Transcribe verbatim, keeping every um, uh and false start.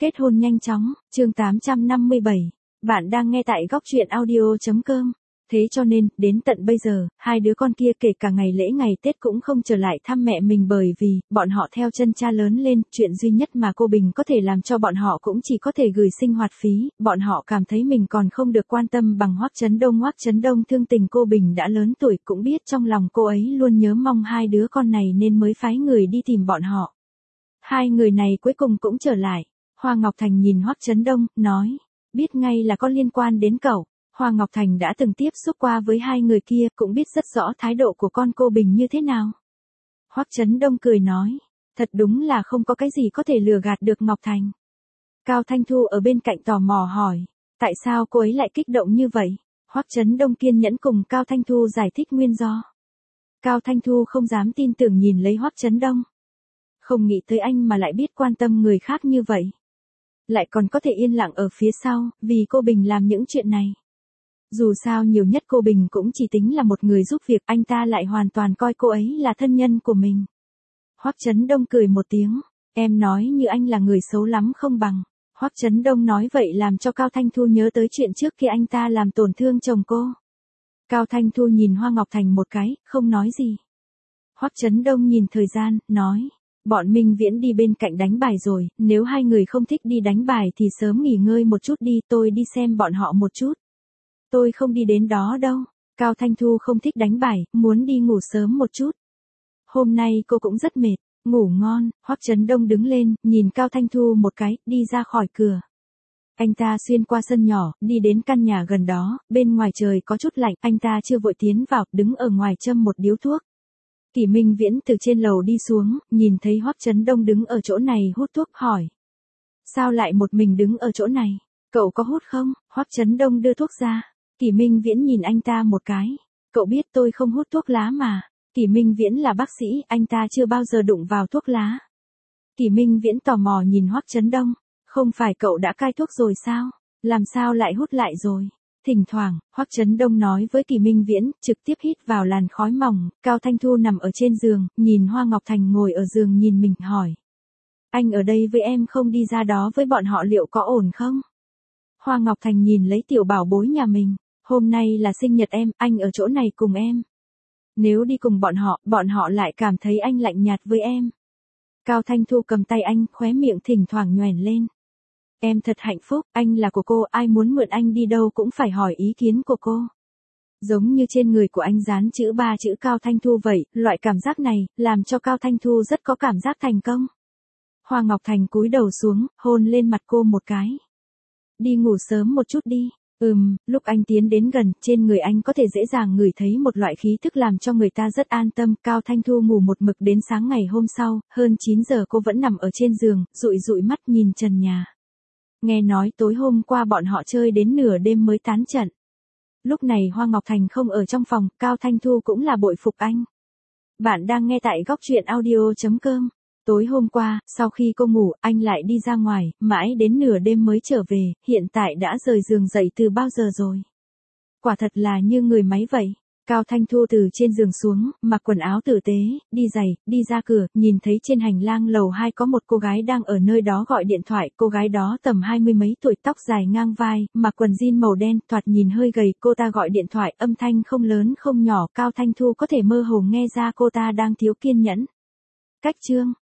Kết hôn nhanh chóng, chương tám trăm năm mươi bảy. Bạn đang nghe tại góc truyện audio.com. Thế cho nên, đến tận bây giờ, hai đứa con kia kể cả ngày lễ ngày Tết cũng không trở lại thăm mẹ mình bởi vì, bọn họ theo chân cha lớn lên, chuyện duy nhất mà cô Bình có thể làm cho bọn họ cũng chỉ có thể gửi sinh hoạt phí, bọn họ cảm thấy mình còn không được quan tâm bằng Hoắc Chấn Đông. Hoắc Chấn Đông thương tình cô Bình đã lớn tuổi cũng biết trong lòng cô ấy luôn nhớ mong hai đứa con này nên mới phái người đi tìm bọn họ. Hai người này cuối cùng cũng trở lại. Hoa Ngọc Thành nhìn Hoắc Chấn Đông, nói, biết ngay là có liên quan đến cậu. Hoa Ngọc Thành đã từng tiếp xúc qua với hai người kia, cũng biết rất rõ thái độ của con cô Bình như thế nào. Hoắc Chấn Đông cười nói, thật đúng là không có cái gì có thể lừa gạt được Ngọc Thành. Cao Thanh Thu ở bên cạnh tò mò hỏi, tại sao cô ấy lại kích động như vậy? Hoắc Chấn Đông kiên nhẫn cùng Cao Thanh Thu giải thích nguyên do. Cao Thanh Thu không dám tin tưởng nhìn lấy Hoắc Chấn Đông. Không nghĩ tới anh mà lại biết quan tâm người khác như vậy. Lại còn có thể yên lặng ở phía sau, vì cô Bình làm những chuyện này. Dù sao nhiều nhất cô Bình cũng chỉ tính là một người giúp việc, anh ta lại hoàn toàn coi cô ấy là thân nhân của mình. Hoắc Chấn Đông cười một tiếng, em nói như anh là người xấu lắm không bằng. Hoắc Chấn Đông nói vậy làm cho Cao Thanh Thu nhớ tới chuyện trước khi anh ta làm tổn thương chồng cô. Cao Thanh Thu nhìn Hoa Ngọc Thành một cái, không nói gì. Hoắc Chấn Đông nhìn thời gian, nói, bọn Minh Viễn đi bên cạnh đánh bài rồi, nếu hai người không thích đi đánh bài thì sớm nghỉ ngơi một chút đi, tôi đi xem bọn họ một chút. Tôi không đi đến đó đâu. Cao Thanh Thu không thích đánh bài, muốn đi ngủ sớm một chút. Hôm nay cô cũng rất mệt, ngủ ngon. Hoắc Chấn Đông đứng lên, nhìn Cao Thanh Thu một cái, đi ra khỏi cửa. Anh ta xuyên qua sân nhỏ, đi đến căn nhà gần đó, bên ngoài trời có chút lạnh, anh ta chưa vội tiến vào, đứng ở ngoài châm một điếu thuốc. Kỷ Minh Viễn từ trên lầu đi xuống, nhìn thấy Hoắc Chấn Đông đứng ở chỗ này hút thuốc, hỏi. Sao lại một mình đứng ở chỗ này? Cậu có hút không? Hoắc Chấn Đông đưa thuốc ra. Kỷ Minh Viễn nhìn anh ta một cái. Cậu biết tôi không hút thuốc lá mà. Kỷ Minh Viễn là bác sĩ, anh ta chưa bao giờ đụng vào thuốc lá. Kỷ Minh Viễn tò mò nhìn Hoắc Chấn Đông. Không phải cậu đã cai thuốc rồi sao? Làm sao lại hút lại rồi? Thỉnh thoảng, Hoắc Chấn Đông nói với Kỷ Minh Viễn, trực tiếp hít vào làn khói mỏng. Cao Thanh Thu nằm ở trên giường, nhìn Hoa Ngọc Thành ngồi ở giường nhìn mình, hỏi. Anh ở đây với em không đi ra đó với bọn họ liệu có ổn không? Hoa Ngọc Thành nhìn lấy tiểu bảo bối nhà mình. Hôm nay là sinh nhật em, anh ở chỗ này cùng em. Nếu đi cùng bọn họ, bọn họ lại cảm thấy anh lạnh nhạt với em. Cao Thanh Thu cầm tay anh, khóe miệng thỉnh thoảng nhoẻn lên. Em thật hạnh phúc, anh là của cô, ai muốn mượn anh đi đâu cũng phải hỏi ý kiến của cô. Giống như trên người của anh dán chữ ba chữ Cao Thanh Thu vậy, loại cảm giác này, làm cho Cao Thanh Thu rất có cảm giác thành công. Hoa Ngọc Thành cúi đầu xuống, hôn lên mặt cô một cái. Đi ngủ sớm một chút đi. Ừm, lúc anh tiến đến gần, trên người anh có thể dễ dàng ngửi thấy một loại khí thức làm cho người ta rất an tâm. Cao Thanh Thu ngủ một mực đến sáng ngày hôm sau, hơn chín giờ cô vẫn nằm ở trên giường, dụi dụi mắt nhìn trần nhà. Nghe nói tối hôm qua bọn họ chơi đến nửa đêm mới tán trận. Lúc này Hoa Ngọc Thành không ở trong phòng, Cao Thanh Thu cũng là bội phục anh. Bạn đang nghe tại góc truyện audio.com. Tối hôm qua, sau khi cô ngủ, anh lại đi ra ngoài, mãi đến nửa đêm mới trở về, hiện tại đã rời giường dậy từ bao giờ rồi. Quả thật là như người máy vậy. Cao Thanh Thu từ trên giường xuống, mặc quần áo tử tế, đi giày, đi ra cửa, nhìn thấy trên hành lang lầu hai có một cô gái đang ở nơi đó gọi điện thoại. Cô gái đó tầm hai mươi mấy tuổi, tóc dài ngang vai, mặc quần jean màu đen, thoạt nhìn hơi gầy. Cô ta gọi điện thoại, âm thanh không lớn không nhỏ, Cao Thanh Thu có thể mơ hồ nghe ra cô ta đang thiếu kiên nhẫn. Cách chương.